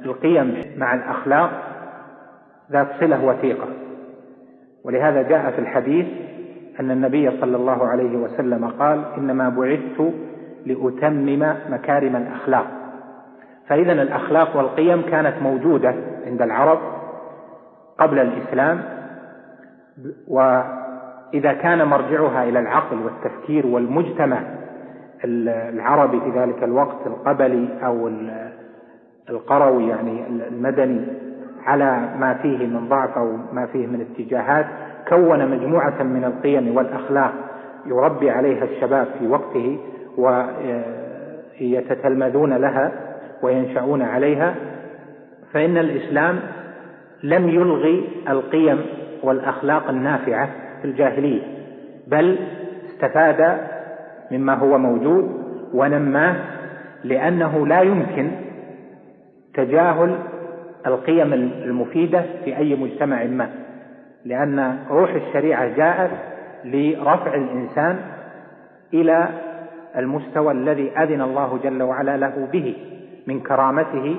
القيم مع الأخلاق ذات صلة وثيقة، ولهذا جاء في الحديث أن النبي صلى الله عليه وسلم قال: إنما بعثت لأتمم مكارم الأخلاق. فإذا الأخلاق والقيم كانت موجودة عند العرب قبل الإسلام، وإذا كان مرجعها إلى العقل والتفكير والمجتمع العربي في ذلك الوقت القبلي أو القروي يعني المدني على ما فيه من ضعف أو ما فيه من اتجاهات، كون مجموعة من القيم والأخلاق يربي عليها الشباب في وقته ويتتلمذون لها وينشأون عليها. فإن الإسلام لم يلغي القيم والأخلاق النافعة في الجاهلية، بل استفاد مما هو موجود ونماه، لأنه لا يمكن تجاهل القيم المفيدة في أي مجتمع ما، لأن روح الشريعة جاءت لرفع الإنسان إلى المستوى الذي أذن الله جل وعلا له به من كرامته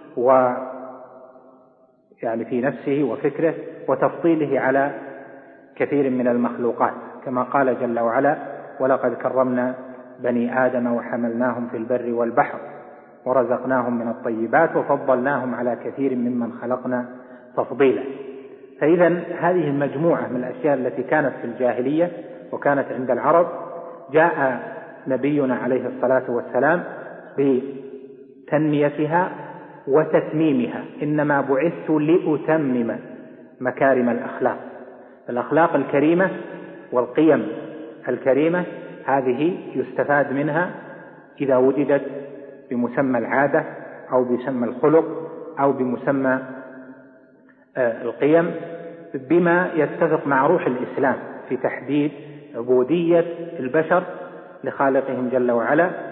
يعني في نفسه وفكره، وتفضيله على كثير من المخلوقات، كما قال جل وعلا: ولقد كرمنا بني آدم وحملناهم في البر والبحر ورزقناهم من الطيبات وفضلناهم على كثير ممن خلقنا تفضيلا. فإذا هذه المجموعة من الأشياء التي كانت في الجاهلية وكانت عند العرب جاء نبينا عليه الصلاة والسلام بتنميتها وتتميمها. إنما بعثت لأتمم مكارم الأخلاق. الأخلاق الكريمة والقيم الكريمة هذه يستفاد منها إذا وجدت بمسمى العادة أو بمسمى الخلق أو بمسمى القيم، بما يتفق مع روح الإسلام في تحديد عبودية البشر لخالقهم جل وعلا